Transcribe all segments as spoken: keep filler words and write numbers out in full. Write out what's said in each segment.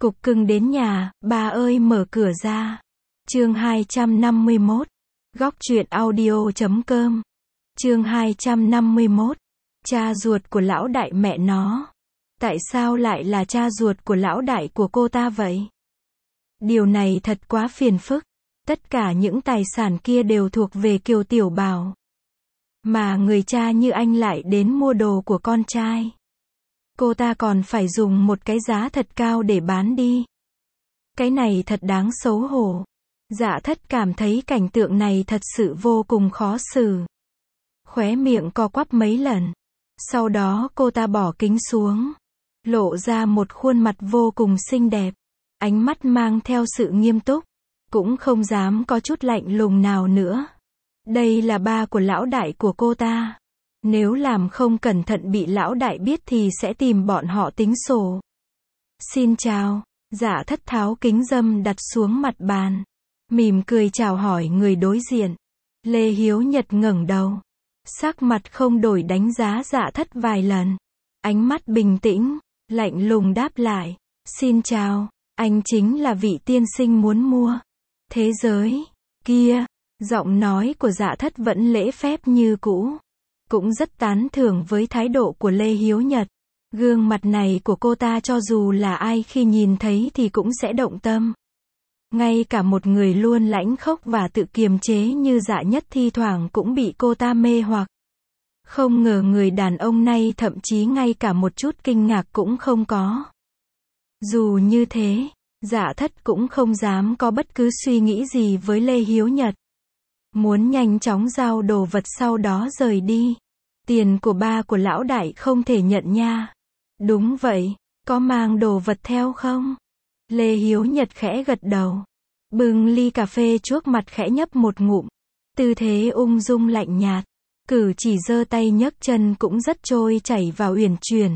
Cục cưng đến nhà, bà ơi mở cửa ra. Chương hai trăm năm mươi mốt. Góc truyện audio chấm com. Chương hai trăm năm mươi mốt. Cha ruột của lão đại mẹ nó. Tại sao lại là cha ruột của lão đại của cô ta vậy? Điều này thật quá phiền phức. Tất cả những tài sản kia đều thuộc về Kiều Tiểu Bảo. Mà người cha như anh lại đến mua đồ của con trai. Cô ta còn phải dùng một cái giá thật cao để bán đi. Cái này thật đáng xấu hổ. Dạ Thất cảm thấy cảnh tượng này thật sự vô cùng khó xử. Khóe miệng co quắp mấy lần. Sau đó cô ta bỏ kính xuống. Lộ ra một khuôn mặt vô cùng xinh đẹp. Ánh mắt mang theo sự nghiêm túc. Cũng không dám có chút lạnh lùng nào nữa. Đây là ba của lão đại của cô ta. Nếu làm không cẩn thận bị lão đại biết thì sẽ tìm bọn họ tính sổ. Xin chào. Dạ Thất tháo kính râm đặt xuống mặt bàn. Mỉm cười chào hỏi người đối diện. Lê Hiếu Nhật ngẩng đầu. Sắc mặt không đổi đánh giá Dạ Thất vài lần. Ánh mắt bình tĩnh, lạnh lùng đáp lại. Xin chào, anh chính là vị tiên sinh muốn mua thế giới kia. Giọng nói của Dạ Thất vẫn lễ phép như cũ. Cũng rất tán thưởng với thái độ của Lê Hiếu Nhật. Gương mặt này của cô ta cho dù là ai khi nhìn thấy thì cũng sẽ động tâm. Ngay cả một người luôn lãnh khốc và tự kiềm chế như Dạ Nhất thi thoảng cũng bị cô ta mê hoặc. Không ngờ người đàn ông này thậm chí ngay cả một chút kinh ngạc cũng không có. Dù như thế, Dạ Thất cũng không dám có bất cứ suy nghĩ gì với Lê Hiếu Nhật. Muốn nhanh chóng giao đồ vật sau đó rời đi. Tiền của ba của lão đại không thể nhận nha. Đúng vậy, có mang đồ vật theo không? Lê Hiếu Nhật khẽ gật đầu. Bưng ly cà phê trước mặt khẽ nhấp một ngụm. Tư thế ung dung lạnh nhạt. Cử chỉ giơ tay nhấc chân cũng rất trôi chảy và uyển chuyển.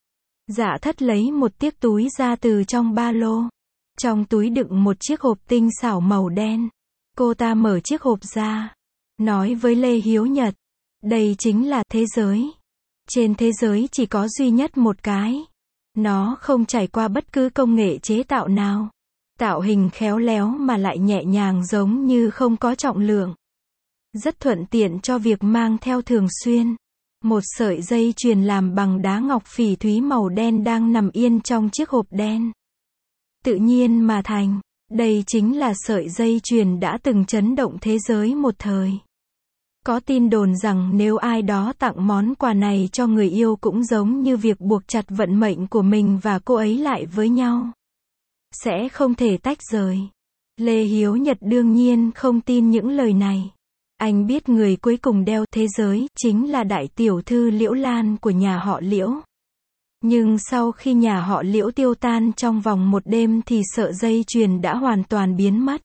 Dạ Thất lấy một chiếc túi ra từ trong ba lô. Trong túi đựng một chiếc hộp tinh xảo màu đen. Cô ta mở chiếc hộp ra. Nói với Lê Hiếu Nhật. Đây chính là thế giới. Trên thế giới chỉ có duy nhất một cái. Nó không trải qua bất cứ công nghệ chế tạo nào. Tạo hình khéo léo mà lại nhẹ nhàng giống như không có trọng lượng. Rất thuận tiện cho việc mang theo thường xuyên. Một sợi dây chuyền làm bằng đá ngọc phỉ thúy màu đen đang nằm yên trong chiếc hộp đen. Tự nhiên mà thành. Đây chính là sợi dây chuyền đã từng chấn động thế giới một thời. Có tin đồn rằng nếu ai đó tặng món quà này cho người yêu cũng giống như việc buộc chặt vận mệnh của mình và cô ấy lại với nhau. Sẽ không thể tách rời. Lê Hiếu Nhật đương nhiên không tin những lời này. Anh biết người cuối cùng đeo thế giới chính là đại tiểu thư Liễu Lan của nhà họ Liễu. Nhưng sau khi nhà họ Liễu tiêu tan trong vòng một đêm thì sợi dây chuyền đã hoàn toàn biến mất.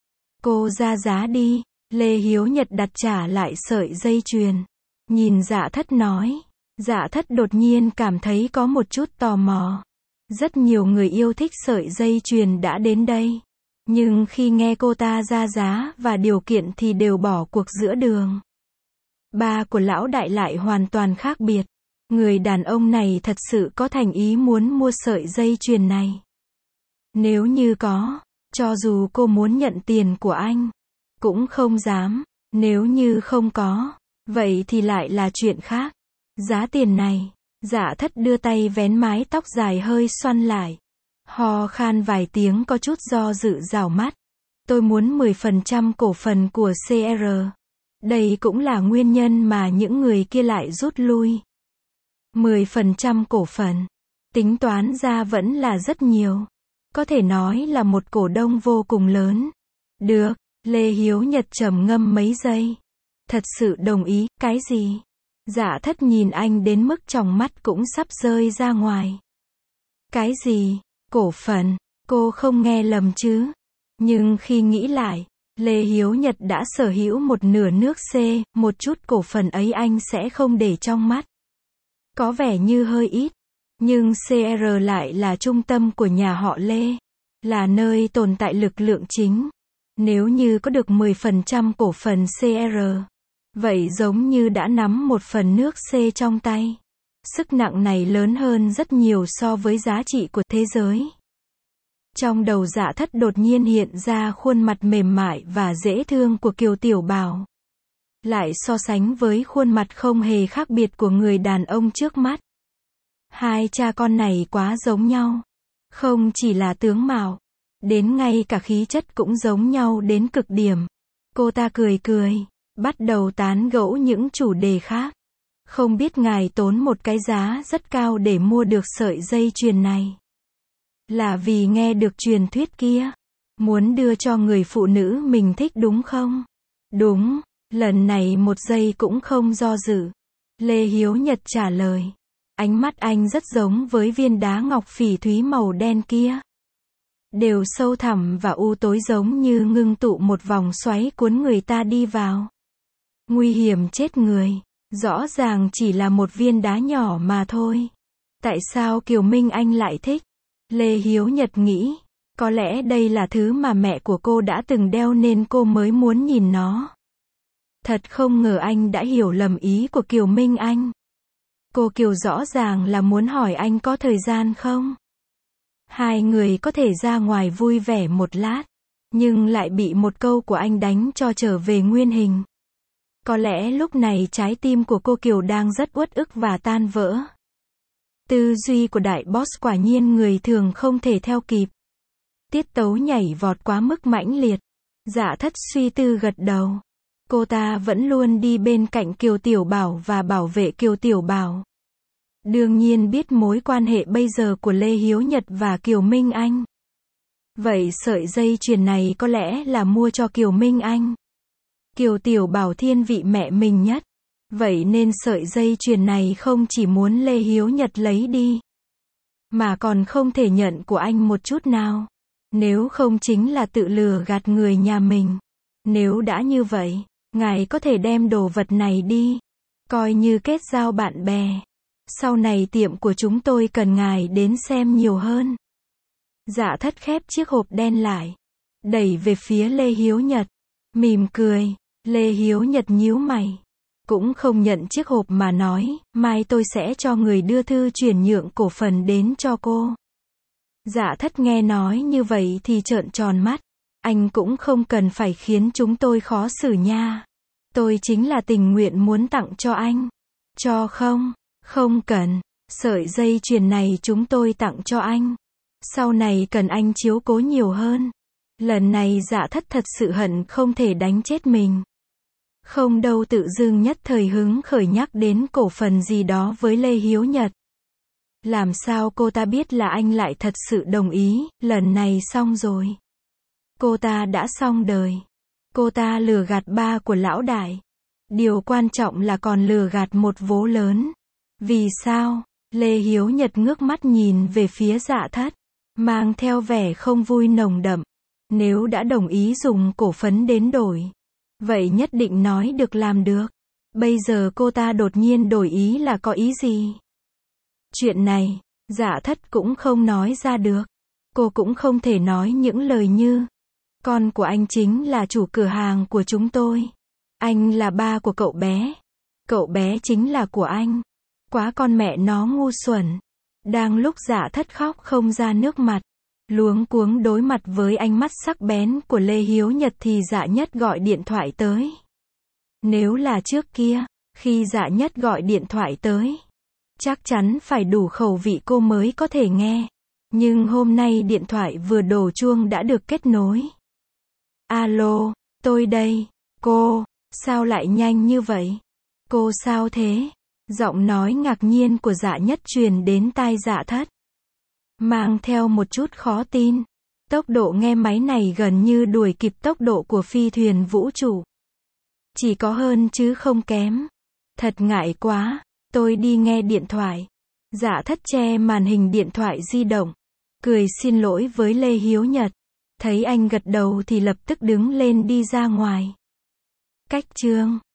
Cô ra giá đi. Lê Hiếu Nhật đặt trả lại sợi dây chuyền. Nhìn Dạ Thất nói. Dạ Thất đột nhiên cảm thấy có một chút tò mò. Rất nhiều người yêu thích sợi dây chuyền đã đến đây. Nhưng khi nghe cô ta ra giá và điều kiện thì đều bỏ cuộc giữa đường. Ba của lão đại lại hoàn toàn khác biệt. Người đàn ông này thật sự có thành ý muốn mua sợi dây chuyền này. Nếu như có, cho dù cô muốn nhận tiền của anh, cũng không dám. Nếu như không có, vậy thì lại là chuyện khác. Giá tiền này. Dạ Thất đưa tay vén mái tóc dài hơi xoăn lại. Ho khan vài tiếng có chút do dự rảo mắt. Tôi muốn mười phần trăm cổ phần của xê rờ. Đây cũng là nguyên nhân mà những người kia lại rút lui. mười phần trăm cổ phần. Tính toán ra vẫn là rất nhiều. Có thể nói là một cổ đông vô cùng lớn. Được. Lê Hiếu Nhật trầm ngâm mấy giây. Thật sự đồng ý. Cái gì? Dạ Thất nhìn anh đến mức tròng mắt cũng sắp rơi ra ngoài. Cái gì? Cổ phần? Cô không nghe lầm chứ? Nhưng khi nghĩ lại, Lê Hiếu Nhật đã sở hữu một nửa nước C, một chút cổ phần ấy anh sẽ không để trong mắt. Có vẻ như hơi ít. Nhưng xê rờ lại là trung tâm của nhà họ Lê. Là nơi tồn tại lực lượng chính. Nếu như có được mười phần trăm cổ phần xê rờ, vậy giống như đã nắm một phần nước C trong tay. Sức nặng này lớn hơn rất nhiều so với giá trị của thế giới. Trong đầu Dạ Thất đột nhiên hiện ra khuôn mặt mềm mại và dễ thương của Kiều Tiểu Bảo. Lại so sánh với khuôn mặt không hề khác biệt của người đàn ông trước mắt. Hai cha con này quá giống nhau. Không chỉ là tướng mạo, đến ngay cả khí chất cũng giống nhau đến cực điểm. Cô ta cười cười, bắt đầu tán gẫu những chủ đề khác. Không biết ngài tốn một cái giá rất cao để mua được sợi dây chuyền này. Là vì nghe được truyền thuyết kia. Muốn đưa cho người phụ nữ mình thích đúng không? Đúng, lần này một giây cũng không do dự. Lê Hiếu Nhật trả lời. Ánh mắt anh rất giống với viên đá ngọc phỉ thúy màu đen kia. Đều sâu thẳm và u tối giống như ngưng tụ một vòng xoáy cuốn người ta đi vào. Nguy hiểm chết người. Rõ ràng chỉ là một viên đá nhỏ mà thôi. Tại sao Kiều Minh Anh lại thích? Lê Hiếu Nhật nghĩ, có lẽ đây là thứ mà mẹ của cô đã từng đeo nên cô mới muốn nhìn nó. Thật không ngờ anh đã hiểu lầm ý của Kiều Minh Anh. Cô Kiều rõ ràng là muốn hỏi anh có thời gian không? Hai người có thể ra ngoài vui vẻ một lát, nhưng lại bị một câu của anh đánh cho trở về nguyên hình. Có lẽ lúc này trái tim của cô Kiều đang rất uất ức và tan vỡ. Tư duy của đại boss quả nhiên người thường không thể theo kịp. Tiết tấu nhảy vọt quá mức mãnh liệt. Dạ Thất suy tư gật đầu. Cô ta vẫn luôn đi bên cạnh Kiều Tiểu Bảo và bảo vệ Kiều Tiểu Bảo. Đương nhiên biết mối quan hệ bây giờ của Lê Hiếu Nhật và Kiều Minh Anh. Vậy sợi dây chuyền này có lẽ là mua cho Kiều Minh Anh. Kiều Tiểu Bảo thiên vị mẹ mình nhất. Vậy nên sợi dây chuyền này không chỉ muốn Lê Hiếu Nhật lấy đi, mà còn không thể nhận của anh một chút nào. Nếu không chính là tự lừa gạt người nhà mình. Nếu đã như vậy, ngài có thể đem đồ vật này đi. Coi như kết giao bạn bè. Sau này tiệm của chúng tôi cần ngài đến xem nhiều hơn. Dạ Thất khép chiếc hộp đen lại. Đẩy về phía Lê Hiếu Nhật. Mỉm cười. Lê Hiếu Nhật nhíu mày. Cũng không nhận chiếc hộp mà nói, mai tôi sẽ cho người đưa thư chuyển nhượng cổ phần đến cho cô. Dạ Thất nghe nói như vậy thì trợn tròn mắt. Anh cũng không cần phải khiến chúng tôi khó xử nha. Tôi chính là tình nguyện muốn tặng cho anh. Cho không? Không cần. Sợi dây chuyền này chúng tôi tặng cho anh. Sau này cần anh chiếu cố nhiều hơn. Lần này Dạ Thất thật sự hận không thể đánh chết mình. Không đâu, tự dưng nhất thời hứng khởi nhắc đến cổ phần gì đó với Lê Hiếu Nhật. Làm sao cô ta biết là anh lại thật sự đồng ý, lần này xong rồi. Cô ta đã xong đời. Cô ta lừa gạt ba của lão đại. Điều quan trọng là còn lừa gạt một vố lớn. Vì sao? Lê Hiếu Nhật ngước mắt nhìn về phía Dạ Thất, mang theo vẻ không vui nồng đậm. Nếu đã đồng ý dùng cổ phấn đến đổi, vậy nhất định nói được làm được. Bây giờ cô ta đột nhiên đổi ý là có ý gì? Chuyện này, Dạ Thất cũng không nói ra được. Cô cũng không thể nói những lời như, con của anh chính là chủ cửa hàng của chúng tôi. Anh là ba của cậu bé. Cậu bé chính là của anh. Quá con mẹ nó ngu xuẩn. Đang lúc Dạ Thất khóc không ra nước mặt, luống cuống đối mặt với ánh mắt sắc bén của Lê Hiếu Nhật thì Dạ Nhất gọi điện thoại tới. Nếu là trước kia, khi Dạ Nhất gọi điện thoại tới, chắc chắn phải đủ khẩu vị cô mới có thể nghe. Nhưng hôm nay điện thoại vừa đổ chuông đã được kết nối. Alo, tôi đây. Cô, sao lại nhanh như vậy? Cô sao thế? Giọng nói ngạc nhiên của Dạ Nhất truyền đến tai Dạ Thất, mang theo một chút khó tin. Tốc độ nghe máy này gần như đuổi kịp tốc độ của phi thuyền vũ trụ. Chỉ có hơn chứ không kém. Thật ngại quá, tôi đi nghe điện thoại. Dạ Thất che màn hình điện thoại di động, cười xin lỗi với Lê Hiếu Nhật. Thấy anh gật đầu thì lập tức đứng lên đi ra ngoài. Cách chương